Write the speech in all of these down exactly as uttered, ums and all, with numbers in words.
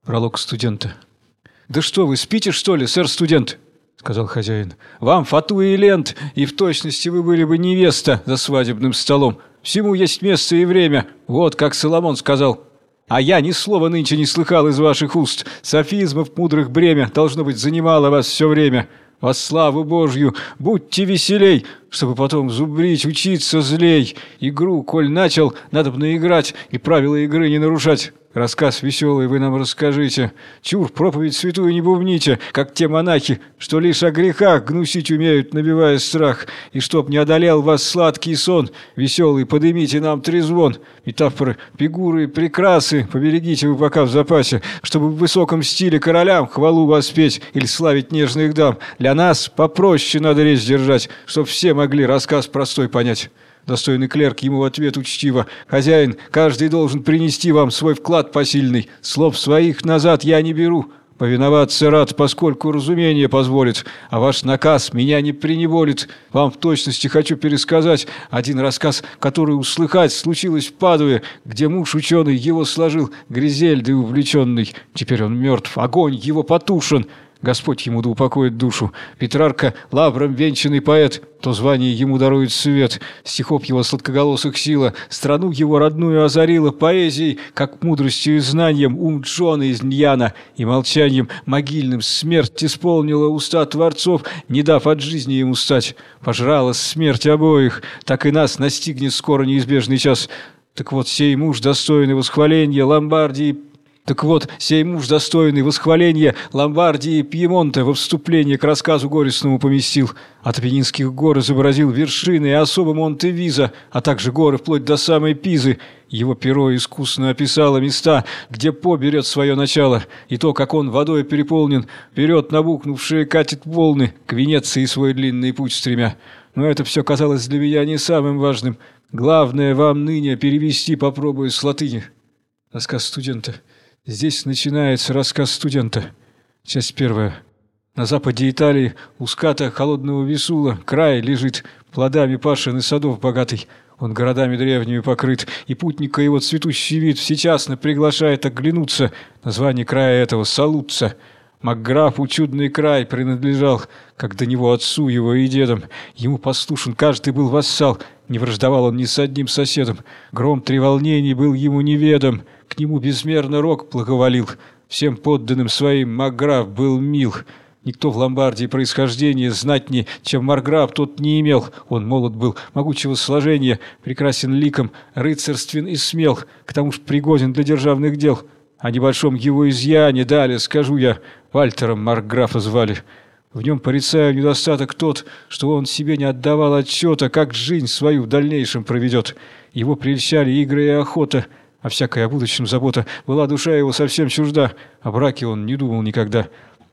Пролог студента. «Да что вы, спите, что ли, сэр-студент?» — сказал хозяин. «Вам фату и лент, и в точности вы были бы невеста за свадебным столом. Всему есть место и время, вот как Соломон сказал. А я ни слова нынче не слыхал из ваших уст. Софизмов мудрых бремя, должно быть, занимало вас все время. Во славу Божью, будьте веселей, чтобы потом зубрить, учиться злей. Игру, коль начал, надобно играть и правила игры не нарушать. Рассказ веселый вы нам расскажите. Чур, проповедь святую не бубните, как те монахи, что лишь о грехах гнусить умеют, набивая страх. И чтоб не одолел вас сладкий сон, веселый, подымите нам трезвон. Метафоры, фигуры, прекрасы, поберегите вы пока в запасе, чтобы в высоком стиле королям хвалу воспеть или славить нежных дам. Для нас попроще надо речь держать, чтоб все могли рассказ простой понять». Достойный клерк ему в ответ учтиво: «Хозяин, каждый должен принести вам свой вклад посильный. Слов своих назад я не беру. Повиноваться рад, поскольку разумение позволит, а ваш наказ меня не преневолит. Вам в точности хочу пересказать один рассказ, который услыхать случилось в Падуе, где муж ученый его сложил, Гризельдой увлеченный. Теперь он мертв, огонь его потушен. Господь ему да упокоит душу. Петрарка, лавром венчанный поэт, то звание ему дарует свет. Стихов его сладкоголосых сила страну его родную озарила поэзией, как мудростью и знанием ум Джона из Ньяна, и молчанием могильным смерть исполнила уста творцов, не дав от жизни ему стать. Пожрала смерть обоих, так и нас настигнет скоро неизбежный час. Так вот, сей муж достойный восхваления Ломбардии Так вот, сей муж, достойный восхваления Ломбардии и Пьемонта, во вступление к рассказу горестному поместил. От Апеннинских гор изобразил вершины и особо Монте-Виза, а также горы вплоть до самой Пизы. Его перо искусно описало места, где По берет свое начало, и то, как он водой переполнен, берет набухнувшие катит волны, к Венеции свой длинный путь стремя. Но это все казалось для меня не самым важным. Главное вам ныне перевести попробую с латыни». Рассказ студента. Здесь начинается рассказ студента. Часть первая. На западе Италии, у ската холодного Висула, край лежит, плодами пашен и садов богатый. Он городами древними покрыт, и путника его цветущий вид всечасно приглашает оглянуться. Название края этого — Салуцца. Макграфу чудный край принадлежал, как до него отцу его и дедам. Ему послушен каждый был вассал, не враждовал он ни с одним соседом. Гром треволнений был ему неведом, к нему безмерно рок благоволил. Всем подданным своим Макграф был мил. Никто в Ломбардии происхождения знатнее, чем Марграф, тот не имел. Он молод был, могучего сложения, прекрасен ликом, рыцарствен и смел, к тому ж пригоден для державных дел. О небольшом его изъяне далее скажу я. Вальтером Маркграфа звали. В нем порицаю недостаток тот, что он себе не отдавал отчета, как жизнь свою в дальнейшем проведет. Его прельщали игры и охота, а всякая о будущем забота. Была душа его совсем чужда, о браке он не думал никогда.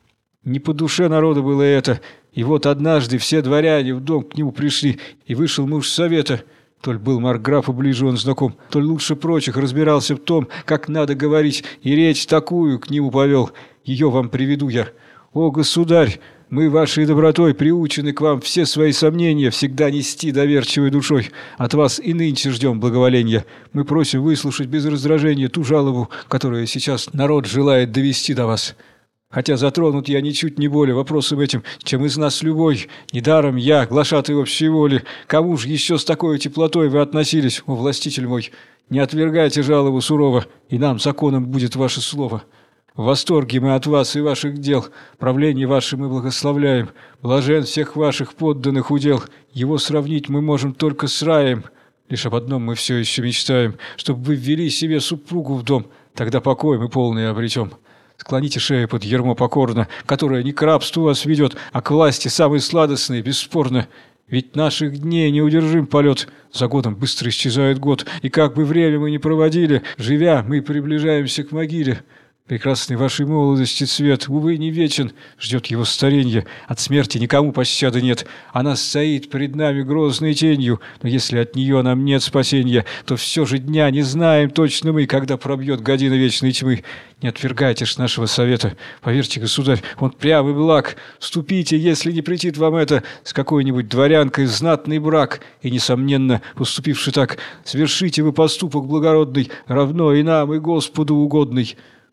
Не по душе народу было это, и вот однажды все дворяне в дом к нему пришли, и вышел муж совета. Толь был Маркграфу ближе он знаком, толь лучше прочих разбирался в том, как надо говорить, и речь такую к нему повел. Ее вам приведу я. «О, государь, мы вашей добротой приучены к вам все свои сомнения всегда нести доверчивой душой. От вас и нынче ждем благоволения. Мы просим выслушать без раздражения ту жалобу, которую сейчас народ желает довести до вас. Хотя затронут я ничуть не более вопросом этим, чем из нас любой. Недаром я, глашатай общей воли. Кому же еще с такой теплотой вы относились, о властитель мой? Не отвергайте жалобу сурово, и нам законом будет ваше слово. В восторге мы от вас и ваших дел. Правление ваше мы благословляем. Блажен всех ваших подданных удел. Его сравнить мы можем только с раем. Лишь об одном мы все еще мечтаем, чтобы вы ввели себе супругу в дом. Тогда покой мы полный обретем. Склоните шею под ярмо покорно, которое не к рабству вас ведет, а к власти самой сладостной, бесспорно. Ведь наших дней неудержим полет. За годом быстро исчезает год, и как бы время мы ни проводили, живя, мы приближаемся к могиле. Прекрасный вашей молодости цвет, увы, не вечен, ждет его старенье. От смерти никому пощады нет. Она стоит перед нами грозной тенью, но если от нее нам нет спасения, то все же дня не знаем точно мы, когда пробьет година вечной тьмы. Не отвергайте ж нашего совета. Поверьте, государь, он прям и благ. Вступите, если не претит вам это, с какой-нибудь дворянкой в знатный брак, и, несомненно, поступивши так, совершите вы поступок благородный, равно и нам, и Господу угодный.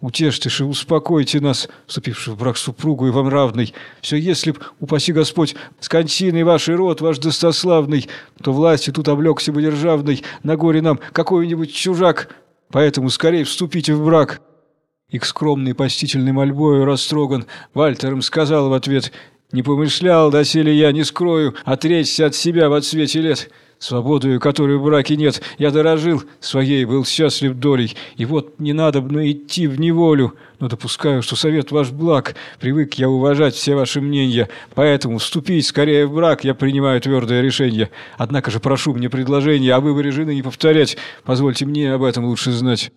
Утешьте же, успокойте нас, вступивших в брак супругу и вам равный. Все если б, упаси Господь, с кончиной вашей род ваш достославный, то властью тут облегся бы державный, на горе нам какой-нибудь чужак, поэтому скорее вступите в брак». И к скромной постительной мольбою растроган, Вальтер им сказал в ответ: «Не помышлял доселе я, не скрою, отречься от себя во цвете лет. Свободою, которой в браке нет, я дорожил, своей был счастлив долей, и вот не надобно идти в неволю. Но допускаю, что совет ваш благ, привык я уважать все ваши мнения, поэтому вступить скорее в брак я принимаю твердое решение. Однако же прошу мне предложение о выборе жены не повторять, позвольте мне об этом лучше знать.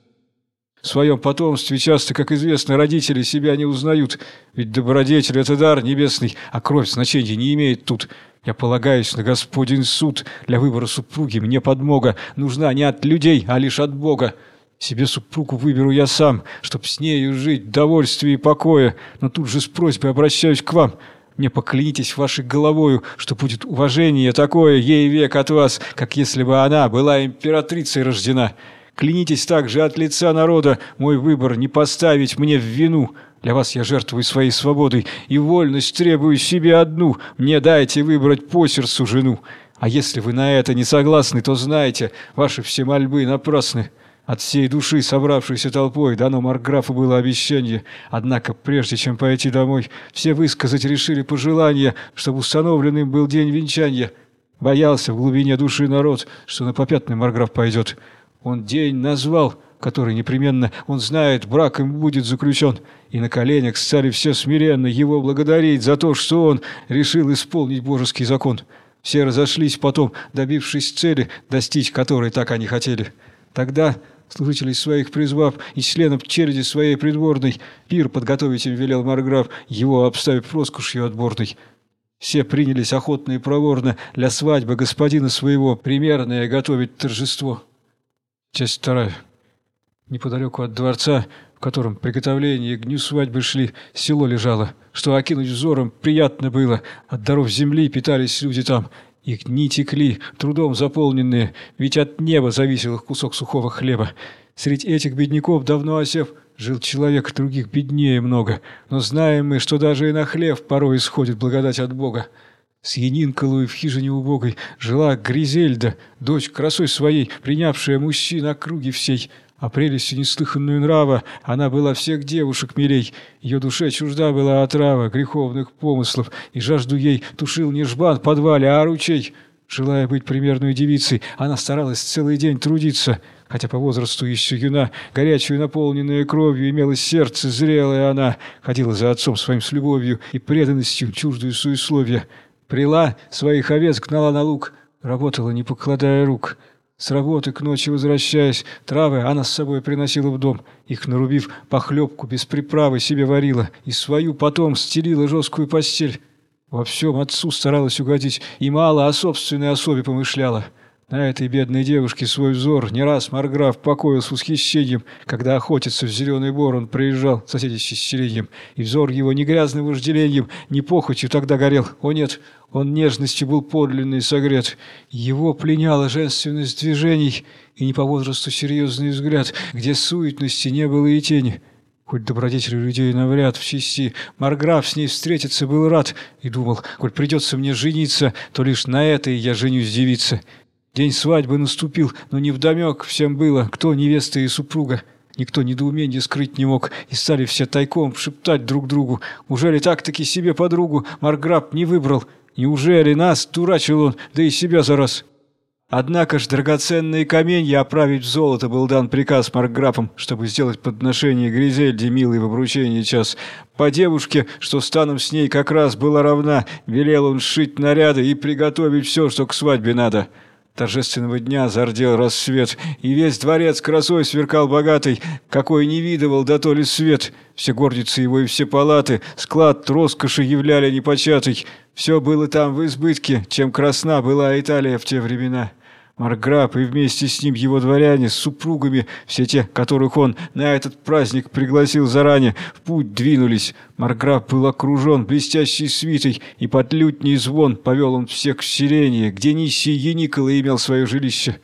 В своем потомстве часто, как известно, родители себя не узнают, ведь добродетель – это дар небесный, а кровь значения не имеет тут. Я полагаюсь на Господень суд, для выбора супруги мне подмога нужна не от людей, а лишь от Бога. Себе супругу выберу я сам, чтоб с нею жить в довольстве и покое, но тут же с просьбой обращаюсь к вам. Мне поклянитесь вашей головою, что будет уважение такое ей век от вас, как если бы она была императрицей рождена. Клянитесь также от лица народа мой выбор не поставить мне в вину. Для вас я жертвую своей свободой, и вольность требую себе одну. Мне дайте выбрать по сердцу жену. А если вы на это не согласны, то знайте, ваши все мольбы напрасны». От всей души, собравшейся толпой, дано маркграфу было обещание. Однако, прежде чем пойти домой, все высказать решили пожелание, чтобы установленным был день венчания. Боялся в глубине души народ, что на попятный маркграф пойдет. Он день назвал, который непременно, он знает, брак им будет заключен, и на коленях стали все смиренно его благодарить за то, что он решил исполнить божеский закон. Все разошлись потом, добившись цели, достичь которой так они хотели. Тогда служителей своих призвав и членов череди своей придворной, пир подготовить им велел маркграф, его обставив роскошью отборной. Все принялись охотно и проворно для свадьбы господина своего примерное готовить торжество. Часть вторая. Неподалеку от дворца, в котором приготовления к дню свадьбы шли, село лежало, что окинуть взором приятно было. От даров земли питались люди там. Их дни текли, трудом заполненные, ведь от неба зависел их кусок сухого хлеба. Среди этих бедняков, давно осев, жил человек, других беднее много. Но знаем мы, что даже и на хлеб порой исходит благодать от Бога. С Янинколою в хижине убогой жила Гризельда, дочь красой своей, принявшая мужчин округи всей. А прелестью неслыханную нрава она была всех девушек милей. Ее душе чужда была отрава греховных помыслов, и жажду ей тушил не жбан в подвале, а ручей. Желая быть примерной девицей, она старалась целый день трудиться. Хотя по возрасту еще юна, горячую наполненная кровью имела сердце зрелое она, ходила за отцом своим с любовью и преданностью, чуждую суесловия. Прила своих овец гнала на луг, работала, не покладая рук. С работы к ночи возвращаясь, травы она с собой приносила в дом. Их нарубив, похлебку без приправы себе варила, и свою потом стелила жесткую постель. Во всем отцу старалась угодить, и мало о собственной особе помышляла. На этой бедной девушке свой взор не раз маркграф покоил с восхищением, когда охотиться в Зеленый Бор он приезжал, соседящий с селением, и взор его ни грязным вожделением, ни похотью тогда горел. О нет, он нежностью был подлинный и согрет. Его пленяла женственность движений и не по возрасту серьезный взгляд, где суетности не было и тени. Хоть добродетель людей навряд в чести, маркграф с ней встретиться был рад и думал, коль придется мне жениться, то лишь на этой я женюсь девица. День свадьбы наступил, но невдомек всем было, кто невеста и супруга. Никто недоумения скрыть не мог, и стали все тайком шептать друг другу. Ужели так-таки себе подругу маркграф не выбрал? Неужели нас дурачил он, да и себя за раз? Однако ж драгоценные каменья оправить в золото был дан приказ маркграфом, чтобы сделать подношение Гризельде милый в обручении час. По девушке, что станом с ней как раз была равна, велел он сшить наряды и приготовить все, что к свадьбе надо. Торжественного дня зардел рассвет, и весь дворец красой сверкал богатой, какой не видывал да то ли свет. Все горницы его и все палаты склад роскоши являли непочатый. Все было там в избытке, чем красна была Италия в те времена. Маркграф и вместе с ним его дворяне с супругами, все те, которых он на этот праздник пригласил заранее, в путь двинулись. Маркграф был окружен блестящей свитой, и под лютний звон повел он всех в селение, где нищий Яникола имел свое жилище.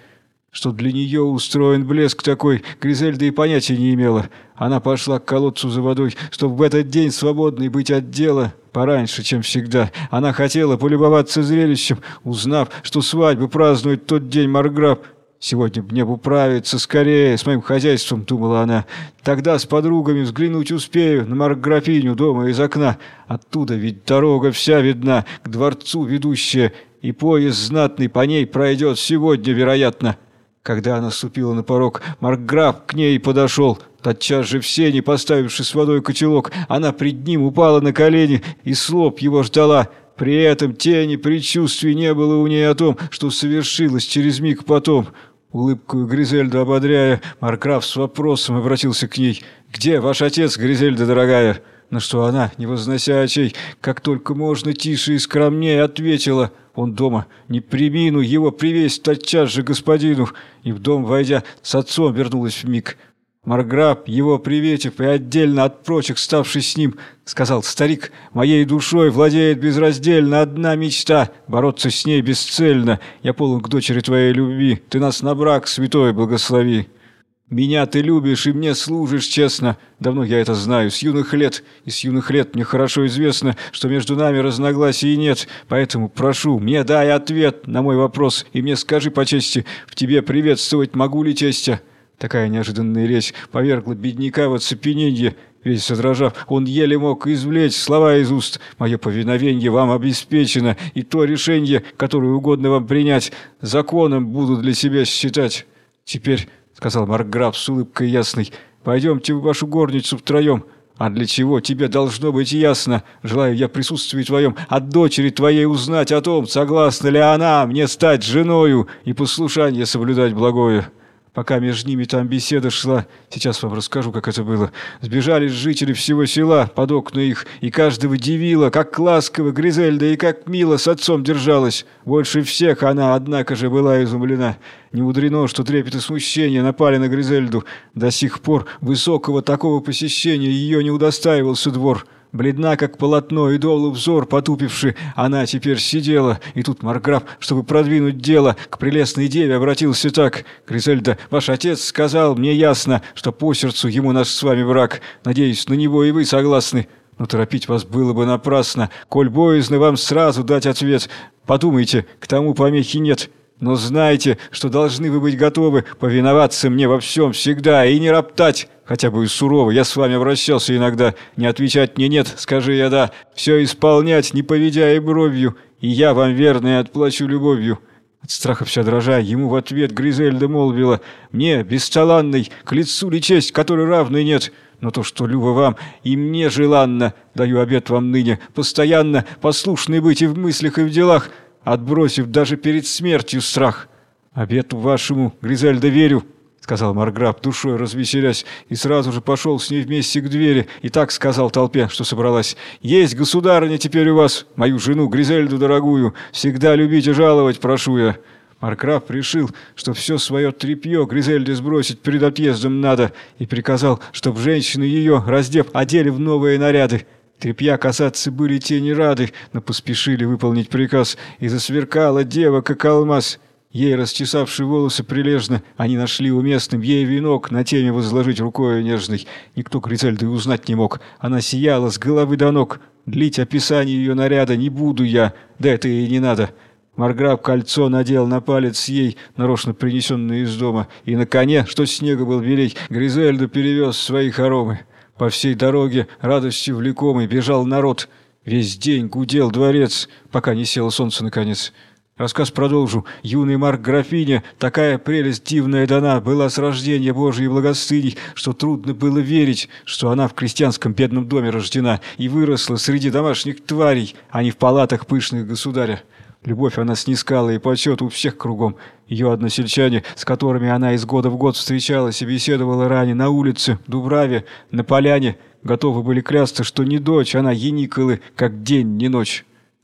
Что для нее устроен блеск такой, Гризельда и понятия не имела. Она пошла к колодцу за водой, чтобы в этот день свободной быть от дела пораньше, чем всегда. Она хотела полюбоваться зрелищем, узнав, что свадьбу празднует тот день марграф. «Сегодня мне бы управиться скорее с моим хозяйством», — думала она. «Тогда с подругами взглянуть успею на марграфиню дома из окна. Оттуда ведь дорога вся видна, к дворцу ведущая, и поезд знатный по ней пройдет сегодня, вероятно». Когда она ступила на порог, маркграф к ней подошел. Тотчас же в сени, поставивши с водой котелок, она пред ним упала на колени и слоб его ждала. При этом тени предчувствий не было у ней о том, что совершилось через миг потом. Улыбкою Гризельду ободряя, маркграф с вопросом обратился к ней: «Где ваш отец, Гризельда дорогая?» На что она, не вознося очей, как только можно тише и скромнее, ответила: «Он дома, не премину его привесть тотчас же господину». И в дом, войдя, с отцом вернулась вмиг. Маркграф, его приветив и отдельно от прочих ставший с ним, сказал: «Старик, моей душой владеет безраздельно одна мечта — бороться с ней бесцельно. Я полон к дочери твоей любви, ты нас на брак, святой, благослови. Меня ты любишь и мне служишь честно. Давно я это знаю, с юных лет. И с юных лет мне хорошо известно, что между нами разногласий нет. Поэтому прошу, мне дай ответ на мой вопрос, и мне скажи по чести, в тебе приветствовать могу ли тестя?» Такая неожиданная речь повергла бедняка в оцепененье. Весь задрожав, он еле мог извлечь слова из уст: «Мое повиновение вам обеспечено, и то решение, которое угодно вам принять, законом буду для себя считать. Теперь, — сказал маркграф с улыбкой ясной, — пойдемте в вашу горницу втроем. А для чего, тебе должно быть ясно. Желаю я присутствии твоем от дочери твоей узнать о том, согласна ли она мне стать женою и послушание соблюдать благое». Пока между ними там беседа шла, сейчас вам расскажу, как это было. Сбежались жители всего села под окна их, и каждого дивило, как ласково Гризельда и как мило с отцом держалась. Больше всех она, однако же, была изумлена. Не мудрено, что трепет и смущение напали на Гризельду. До сих пор высокого такого посещения ее не удостаивался двор. Бледна, как полотно, и долу взор потупивши, она теперь сидела, и тут маркграф, чтобы продвинуть дело, к прелестной деве обратился так: «Гризельда, ваш отец сказал мне ясно, что по сердцу ему наш с вами брак. Надеюсь, на него и вы согласны. Но торопить вас было бы напрасно, коль боязно вам сразу дать ответ. Подумайте, к тому помехи нет». Но знайте, что должны вы быть готовы повиноваться мне во всем всегда и не роптать, хотя бы и сурово. Я с вами обращался иногда. Не отвечать мне нет, скажи я да. Все исполнять, не поведя и бровью, и я вам верно и отплачу любовью». От страха вся дрожа, ему в ответ Гризельда молвила: «Мне, бесталанной, к лицу ли честь, которой равной нет? Но то, что любо вам и мне желанно, даю обет вам ныне, постоянно послушной быть и в мыслях, и в делах, отбросив даже перед смертью страх». «Обету вашему, Гризельда, верю», — сказал маркграф, душой развеселясь, и сразу же пошел с ней вместе к двери, и так сказал толпе, что собралась: «Есть, государыня, теперь у вас, мою жену Гризельду дорогую, всегда любить и жаловать прошу я». Маркграф решил, что все свое тряпье Гризельде сбросить перед отъездом надо, и приказал, чтоб женщины ее, раздев, одели в новые наряды. Тряпья касаться были те не рады, но поспешили выполнить приказ, и засверкала дева, как алмаз. Ей, расчесавши волосы прилежно, они нашли уместным ей венок на теме возложить рукою нежной. Никто Гризельды узнать не мог, она сияла с головы до ног. Длить описание ее наряда не буду я, да это и не надо. Маркграф кольцо надел на палец ей, нарочно принесенное из дома, и на коне, что снега был велей, Гризельду перевез свои хоромы. По всей дороге, радостью влекомый, бежал народ. Весь день гудел дворец, пока не село солнце наконец. Рассказ продолжу. Юной маркграфине такая прелесть дивная дана была с рождения Божией благостыней, что трудно было верить, что она в крестьянском бедном доме рождена и выросла среди домашних тварей, а не в палатах пышных государя. Любовь она снискала и почет у всех кругом. Ее односельчане, с которыми она из года в год встречалась и беседовала ранее на улице, в Дубраве, на поляне, готовы были клясться, что не дочь она Ениколы, как день, не ночь.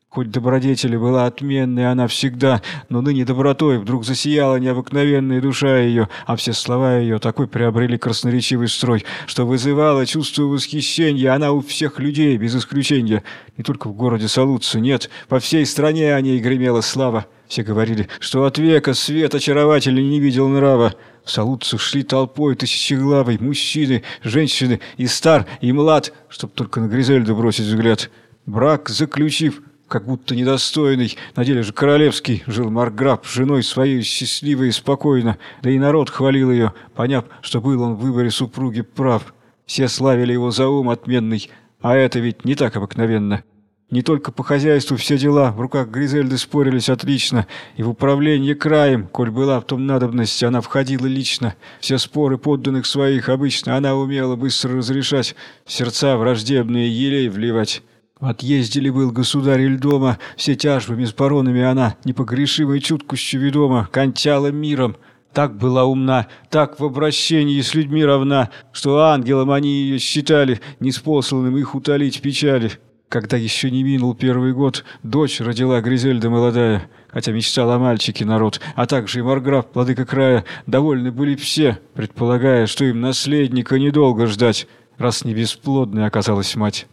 Хоть добродетели была отменной она всегда, но ныне добротой вдруг засияла необыкновенная душа ее, а все слова ее такой приобрели красноречивый строй, что вызывало чувство восхищения она у всех людей, без исключения. Не только в городе Салуццо, нет, по всей стране о ней гремела слава. Все говорили, что от века свет очаровательный не видел нрава. В Салуццо шли толпой тысячеглавой мужчины, женщины, и стар, и млад, чтоб только на Гризельду бросить взгляд. Брак заключив, как будто недостойный, на деле же королевский, жил марграф с женой своей счастливой и спокойно, да и народ хвалил ее, поняв, что был он в выборе супруги прав. Все славили его за ум отменный, а это ведь не так обыкновенно. Не только по хозяйству все дела в руках Гризельды спорились отлично, и в управление краем, коль была в том надобность, она входила лично. Все споры подданных своих обычно она умела быстро разрешать, в сердца враждебные елей вливать. В отъезде ли был государь иль дома, все тяжбами с баронами она, непогрешимой чуткостью ведома, кончала миром. Так была умна, так в обращении с людьми равна, что ангелом они ее считали, неспосланным их утолить печали. Когда еще не минул первый год, дочь родила Гризельда молодая, хотя мечтал о мальчике народ, а также и марграф, владыка края, довольны были все, предполагая, что им наследника недолго ждать, раз не бесплодной оказалась мать.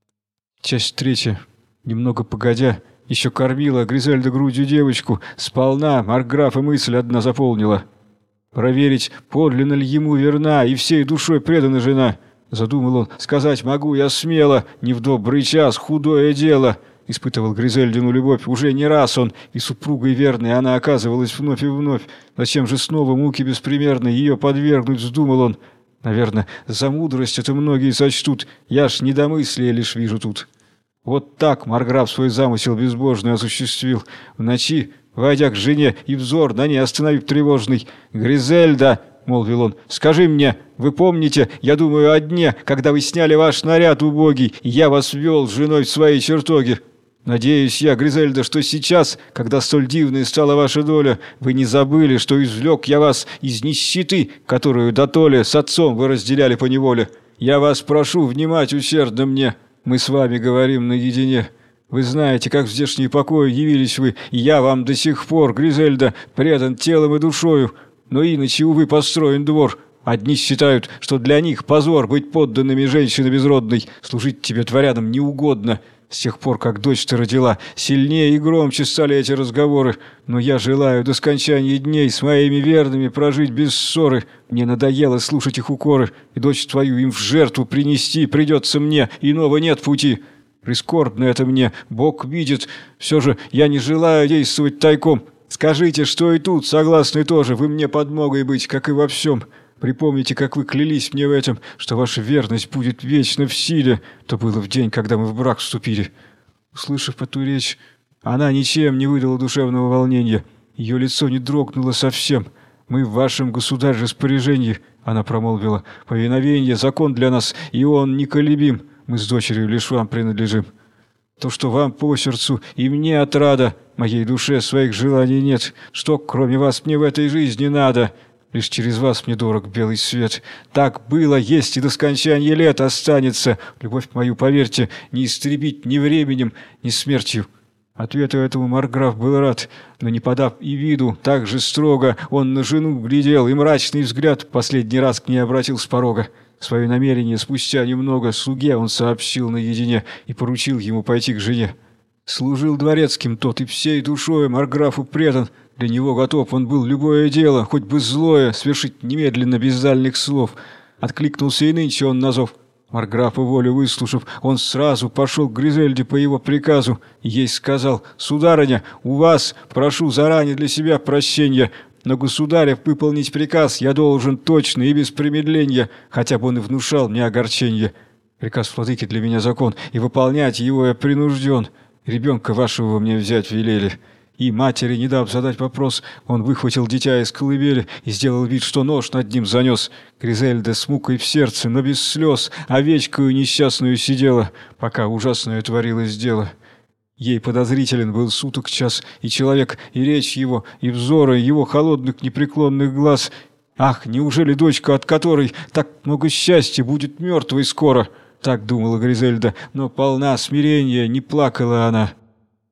Часть третья. Немного погодя, еще кормила Гризельда грудью девочку, сполна марграфа мысль одна заполнила. Проверить, подлинно ли ему верна и всей душой предана жена. Задумал он, сказать могу я смело, не в добрый час, худое дело. Испытывал Гризельдину любовь уже не раз он, и супругой верной она оказывалась вновь и вновь. Зачем же снова муки беспримерной ее подвергнуть, вздумал он. Наверное, за мудрость это многие сочтут, я ж недомыслие лишь вижу тут. Вот так марграф свой замысел безбожный осуществил. В ночи, войдя к жене и взор на ней остановив тревожный, «Гризельда!» — молвил он, — «скажи мне, вы помните, я думаю о дне, когда вы сняли ваш наряд убогий, и я вас ввел с женой в свои чертоги. Надеюсь я, Гризельда, что сейчас, когда столь дивной стала ваша доля, вы не забыли, что извлек я вас из нищеты, которую дотоле с отцом вы разделяли поневоле. Я вас прошу внимать усердно мне, мы с вами говорим наедине. Вы знаете, как в здешний покой явились вы, и я вам до сих пор, Гризельда, предан телом и душою, но иначе, увы, построен двор». Одни считают, что для них позор быть подданными женщины безродной, служить тебе дворянам неугодно. С тех пор, как дочь ты родила, сильнее и громче стали эти разговоры. Но я желаю до скончания дней с моими верными прожить без ссоры. Мне надоело слушать их укоры, и дочь твою им в жертву принести придется мне, иного нет пути. Прискорбно это мне, Бог видит. Все же я не желаю действовать тайком. Скажите, что и тут согласны тоже, вы мне подмогой быть, как и во всем. Припомните, как вы клялись мне в этом, что ваша верность будет вечно в силе. То было в день, когда мы в брак вступили». Услышав эту речь, она ничем не выдала душевного волнения. Ее лицо не дрогнуло совсем. «Мы в вашем, государь, распоряжении», — она промолвила. «Повиновение — закон для нас, и он неколебим. Мы с дочерью лишь вам принадлежим. То, что вам по сердцу, и мне отрада. Моей душе своих желаний нет. Что, кроме вас, мне в этой жизни надо? Лишь через вас мне дорог белый свет. Так было, есть и до скончания лет останется. Любовь мою, поверьте, не истребить ни временем, ни смертью». Ответу этому марграф был рад, но не подав и виду, так же строго он на жену глядел, и мрачный взгляд последний раз к ней обратил с порога. Свое намерение спустя немного слуге он сообщил наедине и поручил ему пойти к жене. Служил дворецким тот и всей душой марграфу предан. Для него готов он был любое дело, хоть бы злое, свершить немедленно без дальних слов. Откликнулся и нынче он на зов. Марграфа волю выслушав, он сразу пошел к Гризельде по его приказу и ей сказал: «Сударыня, у вас прошу заранее для себя прощения, но государев выполнить приказ я должен точно и без промедления, хотя бы он и внушал мне огорчение. Приказ владыки для меня закон, и выполнять его я принужден. Ребенка вашего мне взять велели». И матери, не дав задать вопрос, он выхватил дитя из колыбели и сделал вид, что нож над ним занес. Гризельда с мукой в сердце, но без слез, овечкою несчастную сидела, пока ужасное творилось дело. Ей подозрителен был суток час, и человек, и речь его, и взоры его холодных непреклонных глаз. Ах, неужели дочка, от которой так много счастья, будет мертвой скоро? Так думала Гризельда, но полна смирения, не плакала она.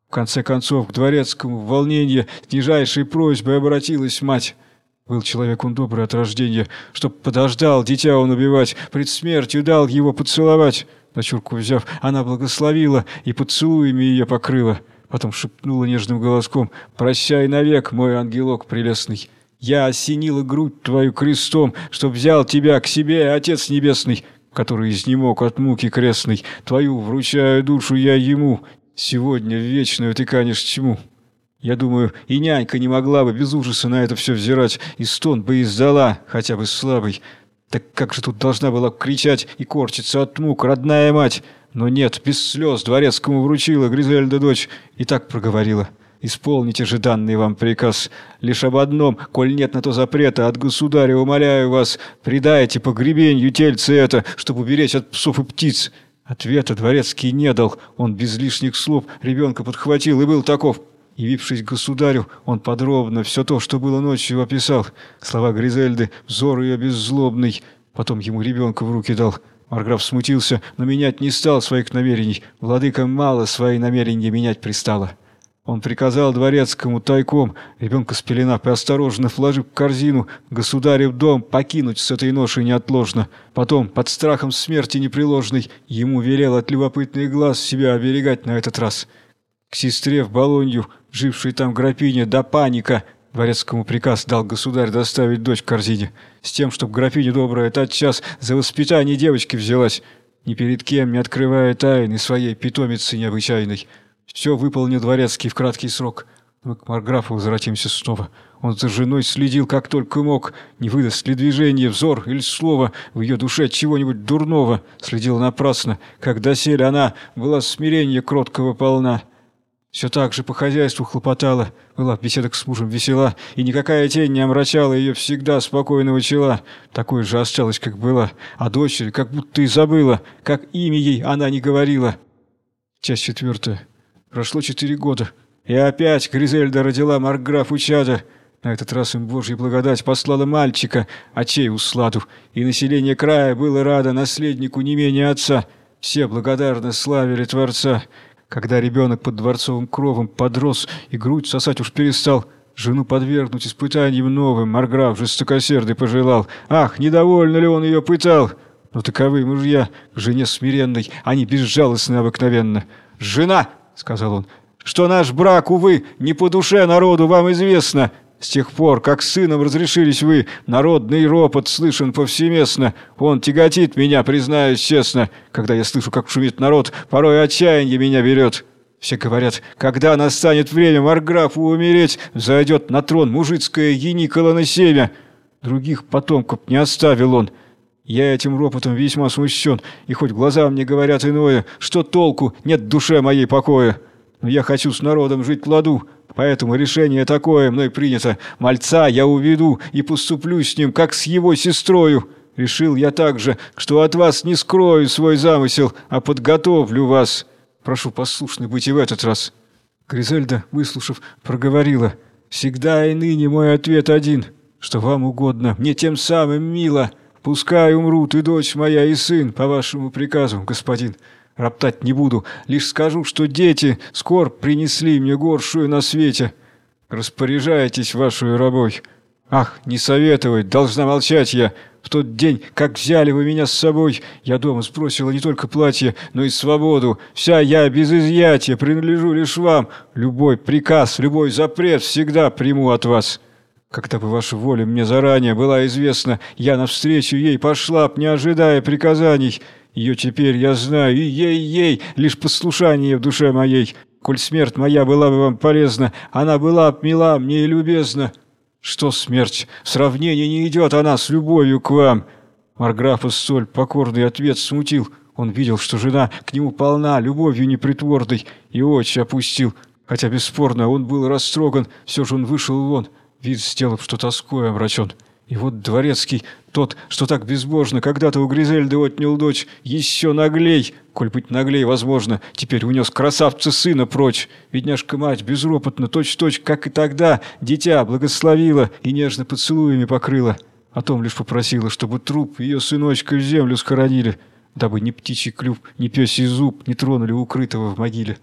В конце концов, к дворецкому в волнении с нижайшей просьбой обратилась мать. Был человек он добрый от рождения, чтоб подождал дитя он убивать, пред смертью дал его поцеловать. Дочурку взяв, она благословила и поцелуями ее покрыла. Потом шепнула нежным голоском: «Прощай навек, мой ангелок прелестный. Я осенила грудь твою крестом, чтоб взял тебя к себе Отец Небесный, который изнемог от муки крестной. Твою вручаю душу я ему, сегодня в вечную ты канешь тьму». Я думаю, и нянька не могла бы без ужаса на это все взирать, и стон бы издала, хотя бы слабый. Так как же тут должна была кричать и корчиться от мук родная мать? Но нет, без слез дворецкому вручила Гризельда дочь и так проговорила: «Исполните же данный вам приказ. Лишь об одном, коль нет на то запрета, от государя умоляю вас, предайте погребенью тельце это, чтобы уберечь от псов и птиц». Ответа дворецкий не дал, он без лишних слов ребенка подхватил и был таков. Явившись к государю, он подробно все то, что было ночью, описал. Слова Гризельды, взор ее беззлобный. Потом ему ребенка в руки дал. Марграф смутился, но менять не стал своих намерений. Владыка мало свои намерения менять пристало. Он приказал дворецкому тайком, ребенка спеленав и осторожно вложив в корзину, государев дом покинуть с этой ношей неотложно. Потом, под страхом смерти непреложной, ему велел от любопытных глаз себя оберегать на этот раз. К сестре в Болонью, жившей там графине, до паника, дворецкому приказ дал государь доставить дочь в корзине, с тем, чтоб графиня добрая тотчас за воспитание девочки взялась, ни перед кем не открывая тайны своей питомицы необычайной. Все выполнил дворецкий в краткий срок. Мы к Марграфу возвратимся снова. Он за женой следил как только мог, не выдаст ли движение, взор или слово в ее душе чего-нибудь дурного. Следил напрасно, как доселе она была смирения кроткого полна. Все так же по хозяйству хлопотала, была в беседах с мужем весела, и никакая тень не омрачала ее всегда спокойного чела. Такой же осталась, как была, а дочери как будто и забыла, как имя ей она не говорила. Часть четвертая. Прошло четыре года, и опять Гризельда родила Маркграфу чада. На этот раз им Божья благодать послала мальчика, очей усладу, и население края было радо наследнику не менее отца. Все благодарно славили Творца. Когда ребенок под дворцовым кровом подрос и грудь сосать уж перестал, жену подвергнуть испытаниям новым Маркграф жестокосердый пожелал. Ах, недовольно ли он ее пытал? Но таковы мужья, к жене смиренной, они безжалостны обыкновенно. «Жена!» — сказал он, — «что наш брак, увы, не по душе народу вам известно. С тех пор, как с сыном разрешились вы, народный ропот слышен повсеместно. Он тяготит меня, признаюсь честно. Когда я слышу, как шумит народ, порой отчаяние меня берет. Все говорят, когда настанет время Маркграфу умереть, взойдет на трон мужицкое Ениколоно семя. Других потомков не оставил он. Я этим ропотом весьма смущен, и хоть глаза мне говорят иное, что толку, нет в душе моей покоя. Но я хочу с народом жить в ладу, поэтому решение такое мной принято. Мальца я уведу и поступлю с ним, как с его сестрою. Решил я также, что от вас не скрою свой замысел, а подготовлю вас. Прошу послушны быть и в этот раз». Гризельда, выслушав, проговорила: «Всегда и ныне мой ответ один, что вам угодно, мне тем самым мило. Пускай умрут и дочь моя, и сын, по вашему приказу, господин. Роптать не буду, лишь скажу, что дети скорбь принесли мне горшую на свете. Распоряжайтесь вашей рабой. Ах, не советовать, должна молчать я. В тот день, как взяли вы меня с собой, я дома сбросила не только платье, но и свободу. Вся я без изъятия принадлежу лишь вам. Любой приказ, любой запрет всегда приму от вас. Когда бы ваша воля мне заранее была известна, я навстречу ей пошла б, не ожидая приказаний. Ее теперь я знаю, и ей-ей, лишь послушание в душе моей. Коль смерть моя была бы вам полезна, она была б мила мне и любезна. Что смерть? В сравнении не идет она с любовью к вам». Маркграфа столь покорный ответ смутил. Он видел, что жена к нему полна любовью непритворной, и очи опустил. Хотя, бесспорно, он был растроган, все же он вышел вон, вид сделав, что тоской омрачен. И вот дворецкий, тот, что так безбожно когда-то у Гризельды отнял дочь, еще наглей, коль быть наглей возможно, теперь унес красавца сына прочь. Бедняжка-мать безропотно, точь-в-точь, как и тогда, дитя благословила и нежно поцелуями покрыла. О том лишь попросила, чтобы труп ее сыночка в землю схоронили, дабы ни птичий клюв, ни пёсий зуб не тронули укрытого в могиле.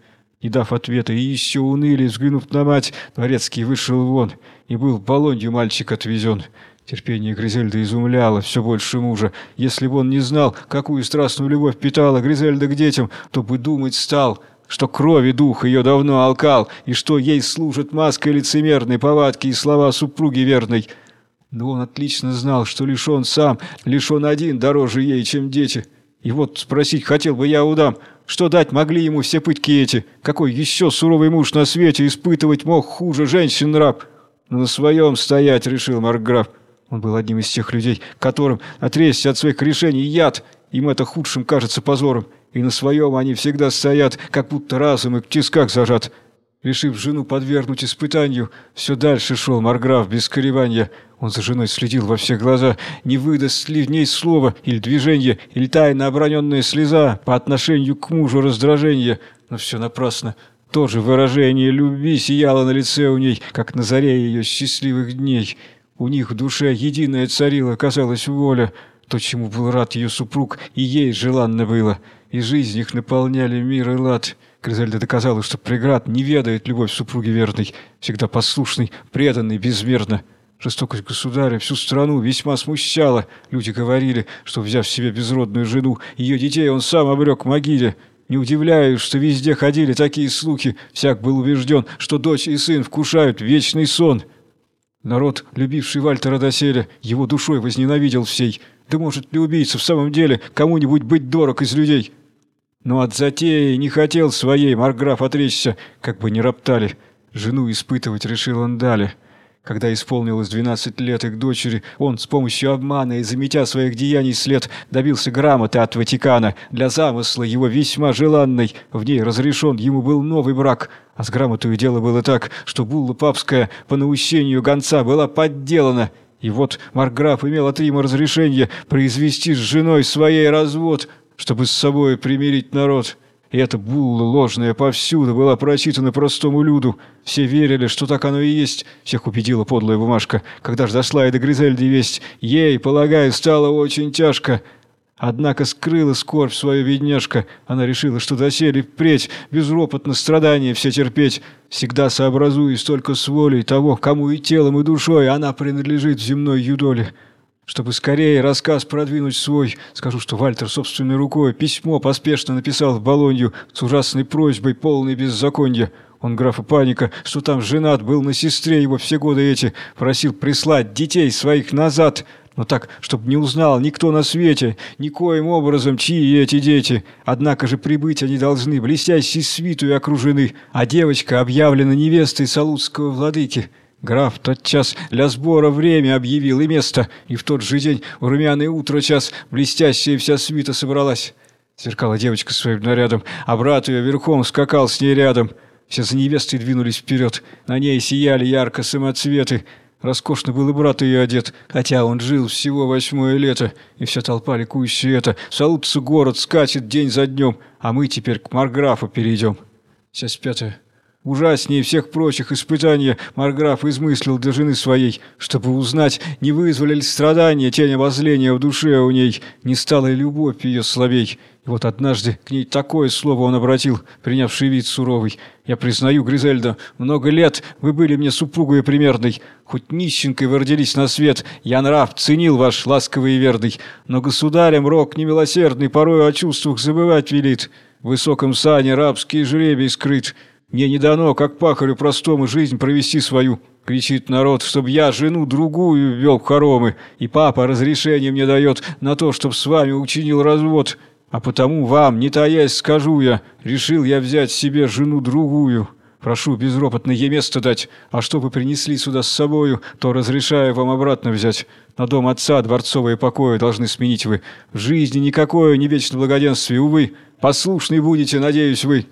Не дав ответа и еще унылее взглянув на мать, дворецкий вышел вон, и был в Болонью мальчик отвезен. Терпение Гризельды изумляло все больше мужа. Если бы он не знал, какую страстную любовь питала Гризельда к детям, то бы думать стал, что крови дух ее давно алкал, и что ей служат маской лицемерной повадки и слова супруги верной. Но он отлично знал, что лишь он сам, лишь он один дороже ей, чем дети. И вот спросить хотел бы я у дам, что дать могли ему все пытки эти? Какой еще суровый муж на свете испытывать мог хуже женщин раб? Но на своем стоять решил маркграф. Он был одним из тех людей, которым отречься от своих решений яд, им это худшим кажется позором, и на своем они всегда стоят, как будто разум их в тисках зажат. Решив жену подвергнуть испытанию, все дальше шел маркграф без колебания. Он за женой следил во все глаза, не выдаст ли в ней слово или движение, или тайно оброненная слеза по отношению к мужу раздражения. Но все напрасно. То же выражение любви сияло на лице у ней, как на заре ее счастливых дней. У них в душе единая царила, казалась, воля. То, чему был рад ее супруг, и ей желанно было. И жизнь их наполняли мир и лад. Гризельда доказала, что преград не ведает любовь супруги верной, всегда послушной, преданной безмерно. Жестокость государя всю страну весьма смущала. Люди говорили, что, взяв себе безродную жену, ее детей он сам обрек к могиле. Не удивляюсь, что везде ходили такие слухи. Всяк был убежден, что дочь и сын вкушают вечный сон. Народ, любивший Вальтера доселе, его душой возненавидел всей. Да может ли убийца в самом деле кому-нибудь быть дорог из людей? Но от затеи не хотел своей маркграф отречься, как бы ни роптали. Жену испытывать решил он далее. Когда исполнилось двенадцать лет их дочери, он с помощью обмана и заметя своих деяний след добился грамоты от Ватикана. Для замысла его весьма желанной, в ней разрешен ему был новый брак. А с грамотой дело было так, что булла папская по наущению гонца была подделана. И вот маркграф имел от Рима разрешение произвести с женой своей развод, чтобы с собой примирить народ. И эта булла ложная повсюду была прочитана простому люду. Все верили, что так оно и есть. Всех убедила подлая бумажка. Когда ж дошла и до Гризельды весть, ей, полагаю, стало очень тяжко. Однако скрыла скорбь свою бедняжка. Она решила, что доселе впредь безропотно страдания все терпеть, всегда сообразуясь только с волей того, кому и телом, и душой она принадлежит в земной юдоле. Чтобы скорее рассказ продвинуть свой, скажу, что Вальтер собственной рукой письмо поспешно написал в Болонью с ужасной просьбой, полной беззакония. Он графа Паника, что там женат был на сестре его все годы эти, просил прислать детей своих назад, но так, чтобы не узнал никто на свете, никоим образом, чьи эти дети. Однако же прибыть они должны, блестящей свитою окружены, а девочка объявлена невестой салузского владыки. Граф тотчас для сбора время объявил и место, и в тот же день в румяное утро час блестящая вся свита собралась. Сверкала девочка своим нарядом, а брат ее верхом скакал с ней рядом. Все за невестой двинулись вперед, на ней сияли ярко самоцветы. Роскошно был и брат ее одет, хотя он жил всего восьмое лето, и вся толпа ликующая это. Салутся город, скачет день за днем, а мы теперь к маркграфу перейдем. Часть пятая. Ужаснее всех прочих испытаний маркграф измыслил для жены своей, чтобы узнать, не вызвали ли страдания тень обозления в душе у ней, не стала ли любовь ее слабей. И вот однажды к ней такое слово он обратил, принявший вид суровый. «Я признаю, Гризельда, много лет вы были мне супругой примерной. Хоть нищенкой вы родились на свет, я нрав ценил ваш ласковый и верный. Но государям рок немилосердный порою о чувствах забывать велит. В высоком сане рабский жребий скрыт. Мне не дано, как пахарю простому, жизнь провести свою. Кричит народ, чтоб я жену другую ввел в хоромы, и папа разрешение мне дает на то, чтоб с вами учинил развод. А потому вам, не таясь, скажу я, решил я взять себе жену другую. Прошу безропотно ей место дать, а что вы принесли сюда с собою, то разрешаю вам обратно взять. На дом отца дворцовые покои должны сменить вы. В жизни никакое не вечно благоденствие, увы. Послушны будете, надеюсь, вы».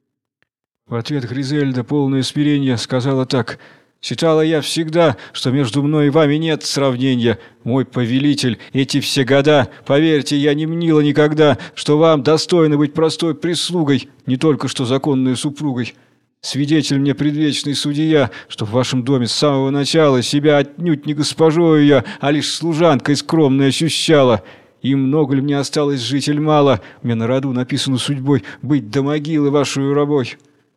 В ответ Гризельда, полное смирение, сказала так: «Считала я всегда, что между мной и вами нет сравнения. Мой повелитель, эти все года, поверьте, я не мнила никогда, что вам достойно быть простой прислугой, не только что законной супругой. Свидетель мне предвечный судья, что в вашем доме с самого начала себя отнюдь не госпожою я, а лишь служанкой скромной ощущала. И много ли мне осталось жить, или мало, мне на роду написано судьбой быть до могилы вашей рабой.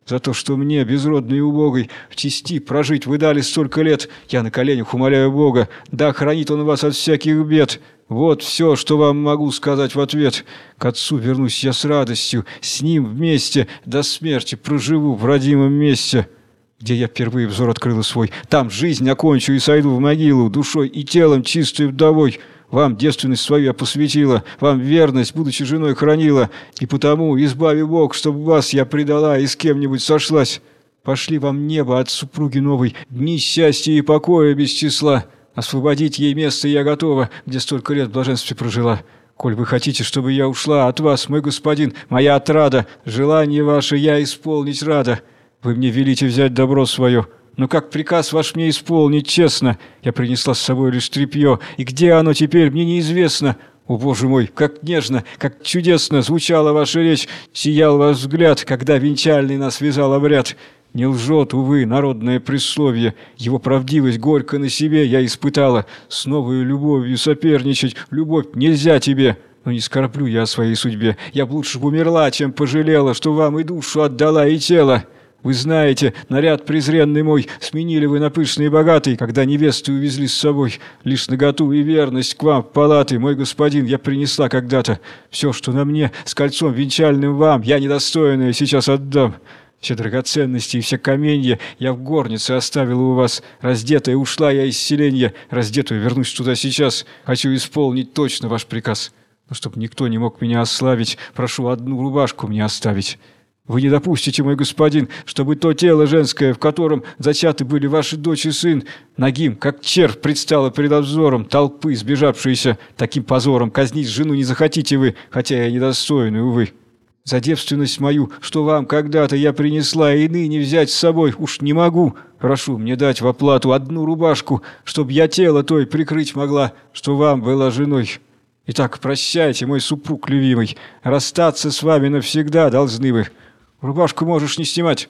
За то, что мне, безродной и убогой, в чести прожить вы дали столько лет, я на коленях умоляю Бога, да хранит Он вас от всяких бед. Вот все, что вам могу сказать в ответ. К Отцу вернусь я с радостью, с Ним вместе до смерти проживу в родимом месте. Где я впервые взор открыла свой, там жизнь окончу и сойду в могилу, душой и телом чистой вдовой. Вам девственность свою я посвятила, вам верность, будучи женой, хранила, и потому, избави Бог, чтобы вас я предала и с кем-нибудь сошлась. Пошли вам небо от супруги новой, дни счастья и покоя без числа. Освободить ей место я готова, где столько лет в блаженстве прожила. Коль вы хотите, чтобы я ушла от вас, мой господин, моя отрада, желание ваше я исполнить рада. Вы мне велите взять добро свое. Но как приказ ваш мне исполнить честно? Я принесла с собой лишь тряпье, и где оно теперь, мне неизвестно. О, Боже мой, как нежно, как чудесно звучала ваша речь, сиял ваш взгляд, когда венчальный нас вязал обряд. Не лжет, увы, народное присловие, его правдивость горько на себе я испытала. С новой любовью соперничать, любовь нельзя тебе. Но не скорблю я о своей судьбе, я б лучше умерла, чем пожалела, что вам и душу отдала, и тело. Вы знаете, наряд презренный мой сменили вы на пышный и богатый, когда невесту увезли с собой. Лишь наготу и верность к вам в палаты, мой господин, я принесла когда-то. Все, что на мне, с кольцом венчальным вам, я недостойное сейчас отдам. Все драгоценности и все каменья я в горнице оставила у вас. Раздетая ушла я из селенья, раздетую вернусь туда сейчас. Хочу исполнить точно ваш приказ. Но чтоб никто не мог меня ославить, прошу одну рубашку мне оставить. Вы не допустите, мой господин, чтобы то тело женское, в котором зачаты были ваши дочь и сын, нагим, как червь, предстало перед обзором толпы, сбежавшиеся таким позором. Казнить жену не захотите вы, хотя я недостойный, увы. За девственность мою, что вам когда-то я принесла, и ныне взять с собой уж не могу. Прошу мне дать в оплату одну рубашку, чтоб я тело той прикрыть могла, что вам была женой. Итак, прощайте, мой супруг любимый, расстаться с вами навсегда должны вы. Рубашку можешь не снимать.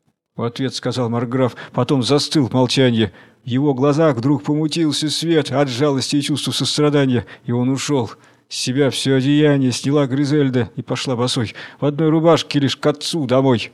В ответ сказал марграф, потом застыл в молчании. В его глазах вдруг помутился свет от жалости и чувства сострадания, и он ушел. С себя все одеяние сняла Гризельда и пошла босой, в одной рубашке лишь к отцу домой.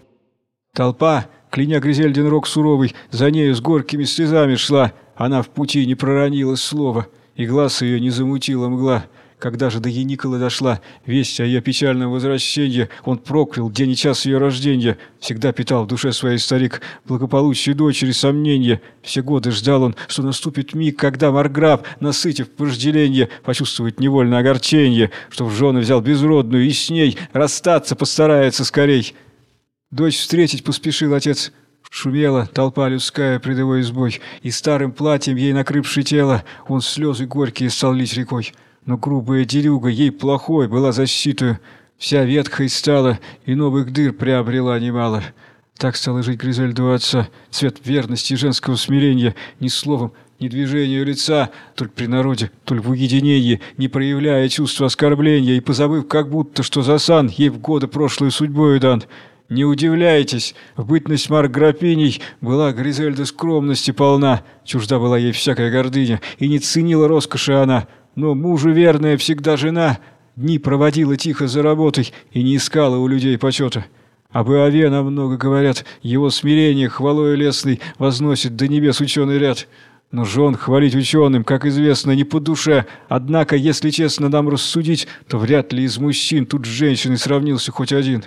Толпа, кляня Гризельдин рог суровый, за нею с горькими слезами шла. Она в пути не проронила слова, и глаз ее не замутила мгла. Когда же до Ениколы дошла весть о ее печальном возвращении, он проклял день и час ее рождения. Всегда питал в душе своей старик благополучие дочери сомнения. Все годы ждал он, что наступит миг, когда марграф, насытив вожделенье, почувствует невольное огорчение, что в жены взял безродную и с ней расстаться постарается скорей. Дочь встретить поспешил отец. Шумела толпа людская пред его избой, и старым платьем ей накрывши тело, он слезы горькие стал лить рекой. Но грубая дерюга ей плохой была защитою, вся ветхой стала и новых дыр приобрела немало. Так стала жить Гризельда у отца, цвет верности и женского смирения, ни словом, ни движению лица, только при народе, только в уединении, не проявляя чувства оскорбления и позабыв как будто, что засан ей в годы прошлой судьбою дан. Не удивляйтесь, в бытность марграфиней была Гризельда скромности полна, чужда была ей всякая гордыня, и не ценила роскоши она. Но мужу верная всегда жена дни проводила тихо за работой и не искала у людей почета. Об Иове нам много говорят, его смирение хвалой лесной возносит до небес ученый ряд. Но жен хвалить ученым, как известно, не по душе. Однако, если честно нам рассудить, то вряд ли из мужчин тут с женщиной сравнился хоть один.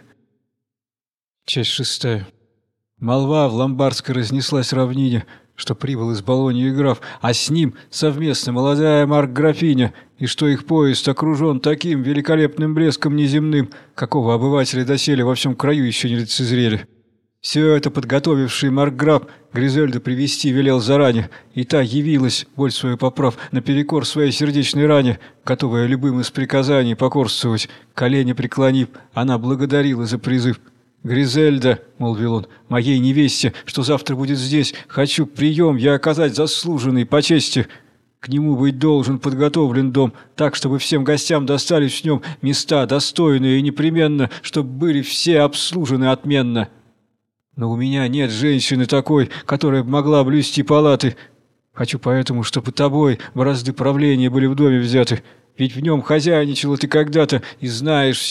Часть шестая. Молва в Ломбардской разнеслась равнине, что прибыл из Болоньи граф, а с ним совместно молодая марк-графиня, и что их поезд окружен таким великолепным блеском неземным, какого обыватели доселе во всем краю еще не лицезрели. Все это подготовивший маркграф Гризельду привести велел заранее, и та явилась, боль свою поправ, наперекор своей сердечной ране, готовая любым из приказаний покорствовать, колени преклонив, она благодарила за призыв. «Гризельда, — молвил он, — моей невесте, что завтра будет здесь, хочу прием я оказать заслуженный по чести. К нему быть должен подготовлен дом, так, чтобы всем гостям достались в нем места достойные и непременно, чтобы были все обслужены отменно. Но у меня нет женщины такой, которая могла блюсти палаты. Хочу поэтому, чтобы тобой бразды правления были в доме взяты, ведь в нем хозяйничала ты когда-то и знаешь все.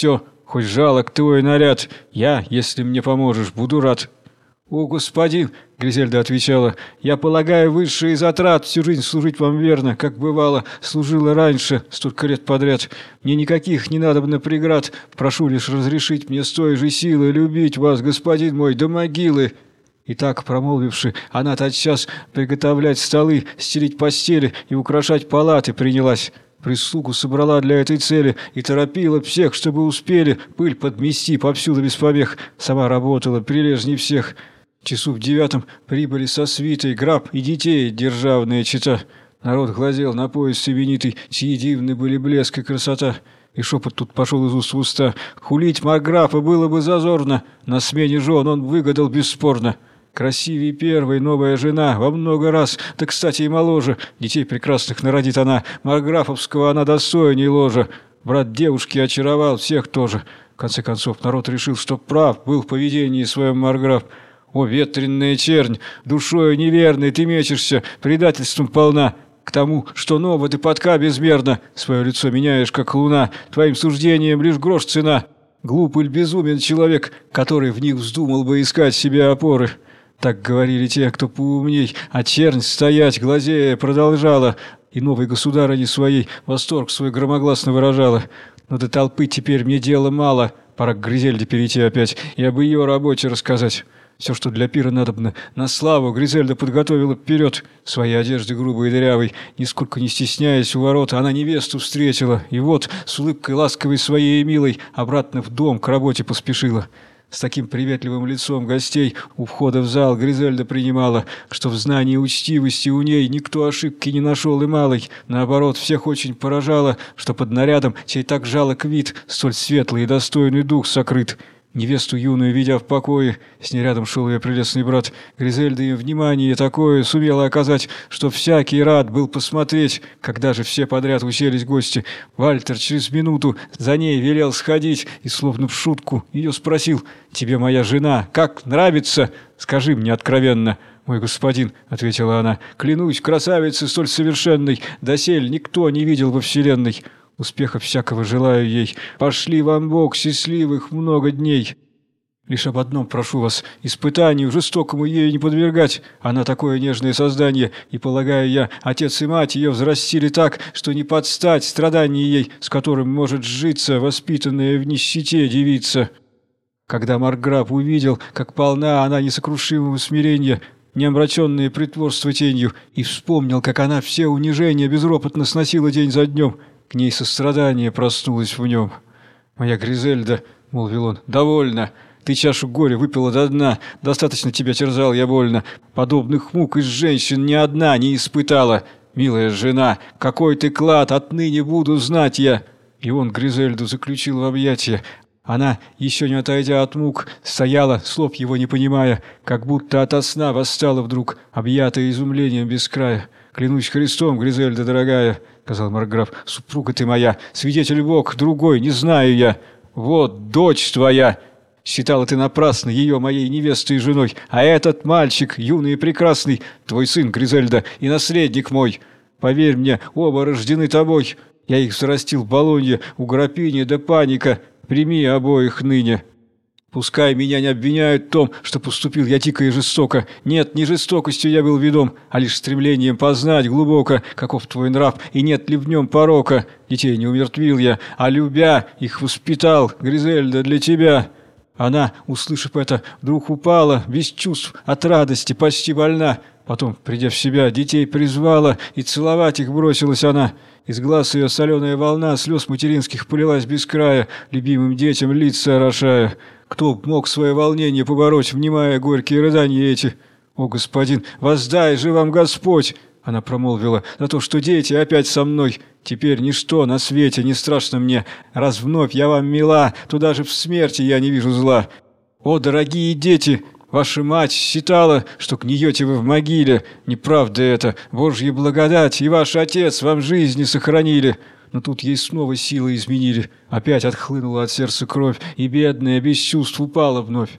хоть жалок твой наряд, я, если мне поможешь, буду рад». «О, господин!» — Гризельда отвечала, — «я полагаю высшие затрат всю жизнь служить вам верно, как бывало, служила раньше, столько лет подряд. Мне никаких не надобно преград, прошу лишь разрешить мне с той же силой любить вас, господин мой, до могилы». И так, промолвивши, она тотчас приготовлять столы, стелить постели и украшать палаты принялась. Прислугу собрала для этой цели и торопила всех, чтобы успели пыль подмести повсюду без помех. Сама работала прилежней всех. Часу в девятом прибыли со свитой граб и детей державная чета. Народ глазел на пояс именитый, чьи дивны были блеск и красота. И шепот тут пошел из уст в уста. Хулить марграфа было бы зазорно, на смене жен он выгадал бесспорно. Красивей первой новая жена, во много раз, да, кстати, и моложе. Детей прекрасных народит она, марграфовского она достойней ложа. Брат девушки очаровал всех тоже. В конце концов, народ решил, что прав был в поведении своем марграф. О, ветреная чернь, душою неверной ты мечешься, предательством полна. К тому, что нова ты подка безмерно, свое лицо меняешь, как луна, твоим суждением лишь грош цена. Глуп или безумен человек, который в них вздумал бы искать себе опоры. Так говорили те, кто поумней, а чернь стоять, глазея, продолжала, и новой государыне своей восторг свой громогласно выражала. Но до толпы теперь мне дела мало, пора к Гризельде перейти опять и об ее работе рассказать. Все, что для пира надобно, на славу Гризельда подготовила вперед. В своей одежде грубой и дырявой, нисколько не стесняясь у ворот, она невесту встретила, и вот, с улыбкой ласковой своей и милой, обратно в дом к работе поспешила. С таким приветливым лицом гостей у входа в зал Гризельда принимала, что в знании учтивости у ней никто ошибки не нашел и малой. Наоборот, всех очень поражало, что под нарядом, чей так жалок вид, столь светлый и достойный дух сокрыт. Невесту юную, видя в покое, с ней рядом шел ее прелестный брат, Гризельда им внимание такое сумела оказать, что всякий рад был посмотреть. Когда же все подряд уселись гости, Вальтер через минуту за ней велел сходить и, словно в шутку, ее спросил: «Тебе моя жена как нравится? Скажи мне откровенно». «Мой господин», — ответила она, — «клянусь, красавицы столь совершенной, досель никто не видел во вселенной». Успеха всякого желаю ей. Пошли вам Бог счастливых много дней. Лишь об одном прошу вас, испытанию жестокому ей не подвергать. Она такое нежное создание, и, полагаю я, отец и мать ее взрастили так, что не подстать страданий ей, с которым может сжиться воспитанная в нищете девица». Когда марграф увидел, как полна она несокрушимого смирения, не омраченное притворство тенью, и вспомнил, как она все унижения безропотно сносила день за днем, к ней сострадание проснулось в нем. «Моя Гризельда», — молвил он, — «довольно. Ты чашу горя выпила до дна, достаточно тебя терзал я больно. Подобных мук из женщин ни одна не испытала. Милая жена, какой ты клад отныне буду знать я». И он Гризельду заключил в объятия. Она, еще не отойдя от мук, стояла, слов его не понимая, как будто ото сна восстала вдруг, объятая изумлением без края. «Клянусь Христом, Гризельда дорогая», — сказал марграф, — «супруга ты моя, свидетель Бог, другой, не знаю я. Вот дочь твоя. Считала ты напрасно ее моей невестой и женой, а этот мальчик, юный и прекрасный, твой сын, Гризельда, и наследник мой. Поверь мне, оба рождены тобой. Я их взрастил в Болонье, у Грапини да Паника. Прими обоих ныне. Пускай меня не обвиняют в том, что поступил я дико и жестоко. Нет, не жестокостью я был ведом, а лишь стремлением познать глубоко, каков твой нрав, и нет ли в нем порока. Детей не умертвил я, а любя их воспитал, Гризельда, для тебя». Она, услышав это, вдруг упала, без чувств, от радости, почти больна. Потом, придя в себя, детей призвала, и целовать их бросилась она. Из глаз ее соленая волна слез материнских полилась без края, любимым детям лица орошая. Кто мог свое волнение побороть, внимая горькие рыдания эти? «О, господин, воздай же вам Господь!» Она промолвила: «за то, что дети опять со мной. Теперь ничто на свете не страшно мне. Раз вновь я вам мила, то даже в смерти я не вижу зла. О, дорогие дети! Ваша мать считала, что гниете вы в могиле. Неправда это. Божья благодать и ваш отец вам жизни сохранили». Но тут ей снова силы изменили. Опять отхлынула от сердца кровь, и бедная без чувств упала вновь.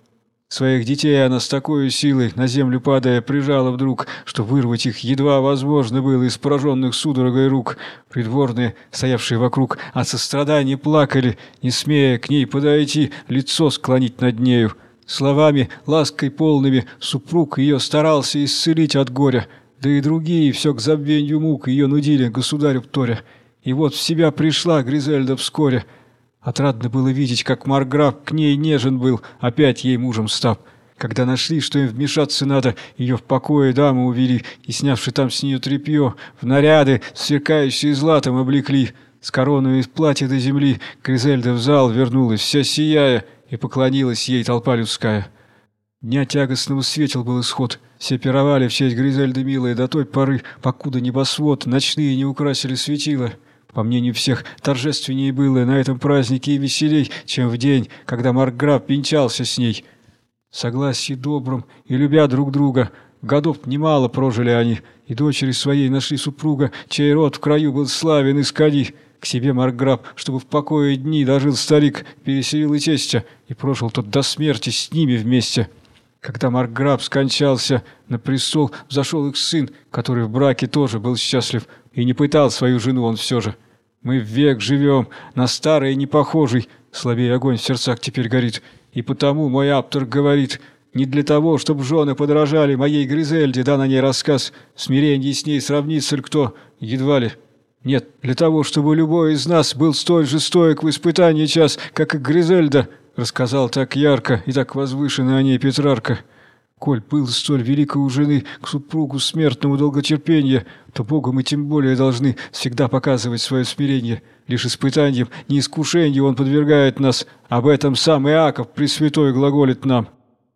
Своих детей она с такой силой, на землю падая, прижала вдруг, что вырвать их едва возможно было из пораженных судорогой рук. Придворные, стоявшие вокруг, от сострадания плакали, не смея к ней подойти, лицо склонить над нею. Словами, лаской полными, супруг ее старался исцелить от горя, да и другие все к забвению мук ее нудили, государю вторя. И вот в себя пришла Гризельда вскоре. Отрадно было видеть, как марграф к ней нежен был, опять ей мужем став. Когда нашли, что им вмешаться надо, ее в покое дамы увели, и, снявши там с нее тряпье, в наряды, сверкающие златом, облекли. С короной из платья до земли Гризельда в зал вернулась, вся сияя, и поклонилась ей толпа людская. Дня тягостного светил был исход. Все пировали в честь Гризельды милой до той поры, покуда небосвод ночные не украсили светила. По мнению всех, торжественнее было на этом празднике и веселей, чем в день, когда марграф венчался с ней. В согласии добром и любя друг друга, годов немало прожили они, и дочери своей нашли супруга, чей род в краю был славен из кони. К себе марграф, чтобы в покое дни дожил старик, переселил и тестя, и прожил тот до смерти с ними вместе. Когда марграф скончался, на престол взошел их сын, который в браке тоже был счастлив, и не пытал свою жену он все же. Мы век живем, на старое не похожий, слабее огонь в сердцах теперь горит, и потому мой автор говорит, не для того, чтоб жены подражали моей Гризельде, да на ней рассказ, смиренье с ней сравнится ли кто, едва ли. Нет, для того, чтобы любой из нас был столь же стоек в испытании час, как и Гризельда, рассказал так ярко и так возвышенно о ней Петрарка. Коль был столь великой у жены к супругу смертному долготерпения, то Богу мы тем более должны всегда показывать свое смирение. Лишь испытанием, не искушением он подвергает нас, об этом сам Иаков Пресвятой глаголит нам.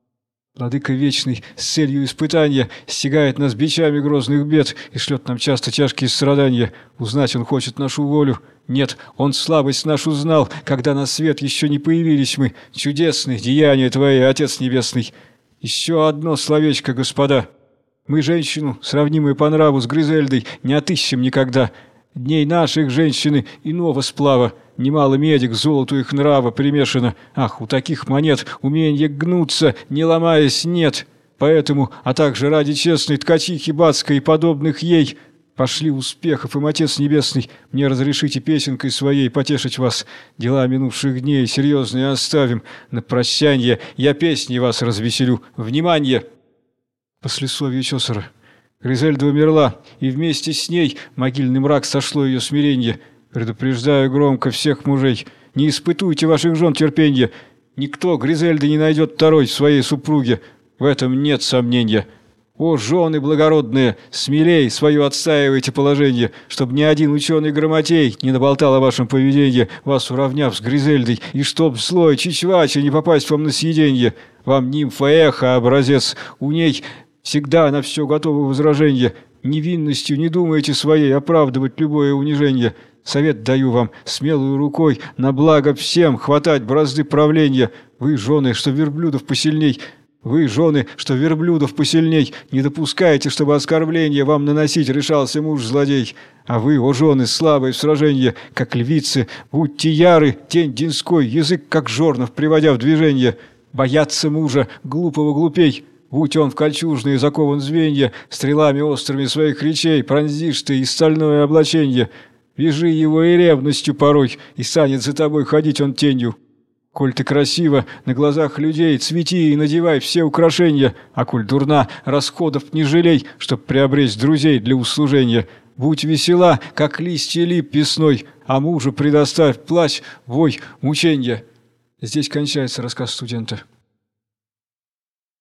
Владыка Вечный с целью испытания стягает нас бичами грозных бед и шлет нам часто тяжкие страдания. Узнать он хочет нашу волю. Нет, он слабость нашу знал, когда на свет еще не появились мы. Чудесны деяния твои, Отец Небесный. Еще одно словечко, господа. Мы женщину, сравнимую по нраву с Гризельдой, не отыщем никогда. Дней наших женщины иного сплава, немало меди к золоту их нрава примешано. Ах, у таких монет умение гнуться, не ломаясь, нет. Поэтому, а также ради честной ткачихи бацкой и подобных ей, пошли успехов им, Отец Небесный, мне разрешите песенкой своей потешить вас. Дела минувших дней серьезные оставим. На прощанье я песней вас развеселю. Внимание! Послесловие Чосера. Гризельда умерла, и вместе с ней могильный мрак сошло ее смиренье. Предупреждаю громко всех мужей, не испытуйте ваших жен терпенья. Никто Гризельды не найдет второй в своей супруге, в этом нет сомнения. О, жены благородные, смелей свое отстаивайте положение, чтобы ни один ученый-грамотей не наболтал о вашем поведении, вас уравняв с Гризельдой, и чтоб злой чичвача не попасть вам на съеденье. Вам нимфа Эхо образец, у ней всегда на все готово возражение. Невинностью не думайте своей оправдывать любое унижение. Совет даю вам смелую рукой на благо всем хватать бразды правления. Вы, жены, что верблюдов посильней, вы, жены, что верблюдов посильней, не допускайте, чтобы оскорбление вам наносить решался муж-злодей. А вы, о жены, слабые в сражении, как львицы, будьте яры, тень денской, язык, как жорнов, приводя в движение. Бояться мужа, глупого глупей. Будь он в кольчужные закован звенья, стрелами острыми своих речей пронзишь ты и стальное облаченье. Вяжи его и ревностью порой, и станет за тобой ходить он тенью. Коль ты красива, на глазах людей цвети и надевай все украшения, а коль дурна, расходов не жалей, чтоб приобрести друзей для услужения. Будь весела, как листья лип весной, а мужу предоставь плач, вой, мученья. Здесь кончается рассказ студента.